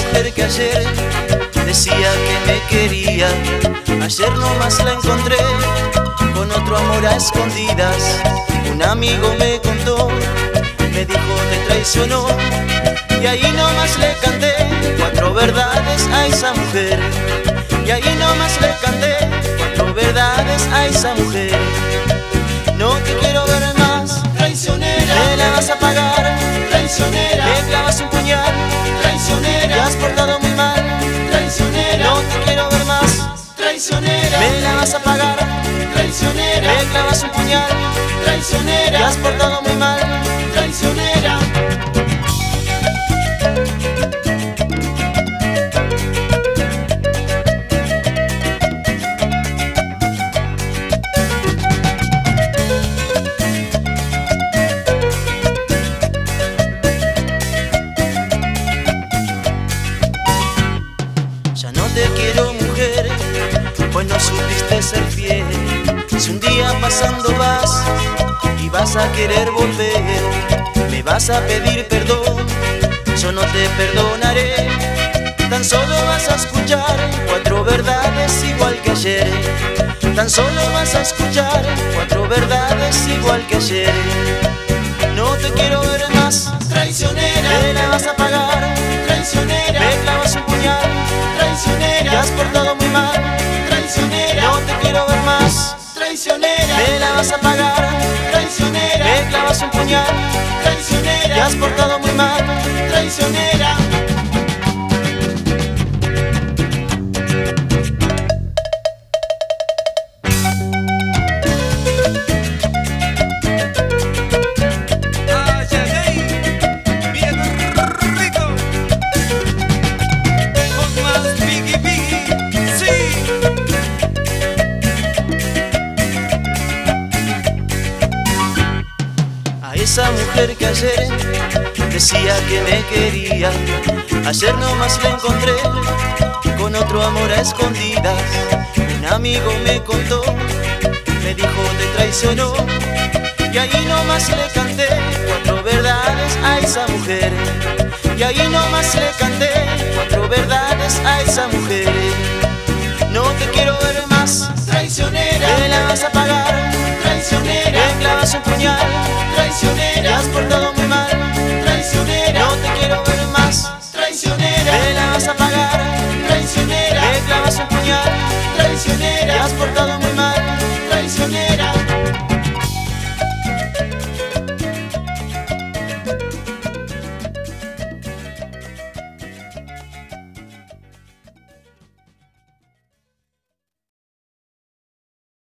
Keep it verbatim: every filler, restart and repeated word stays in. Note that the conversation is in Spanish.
mujer que ayer decía que me quería, ayer nomás la encontré con otro amor a escondidas. Un amigo me contó, me dijo te traicionó, y ahí nomás le canté cuatro verdades a esa mujer. Y ahí nomás le canté cuatro verdades a esa mujer. No te quiero ver más, traicionera, me la vas a pagar, traicionera, me clavas un puñal, traicionera, te has portado muy mal, traicionera, no te quiero ver más, traicionera, me la vas a pagar, traicionera, me clavas un puñal, traicionera, te has portado muy mal, traicionera. Ya no te quiero, mujer, pues no supiste ser fiel. Si un día pasando vas y vas a querer volver, me vas a pedir perdón, yo no te perdonaré. Tan solo vas a escuchar cuatro verdades igual que ayer. Tan solo vas a escuchar cuatro verdades igual que ayer. No te quiero ver más, traicionera, me la vas a pagar, traicionera, me clavas un puñal, traicionera, te has portado muy mal, traicionera, no te quiero ver más, traicionera, me la vas a pagar, traicionera, me clavas un puñal, traicionera, te has portado muy mal, traicionera. Esa mujer que ayer decía que me quería, ayer nomás la encontré con otro amor a escondidas. Un amigo me contó, me dijo te traicionó, y ahí nomás le canté cuatro verdades a esa mujer. Y ahí nomás le canté cuatro verdades a esa mujer. No te quiero ver más, traicionera, me la vas a pagar, traicionera, me clavas un puñal, traicionera, te has portado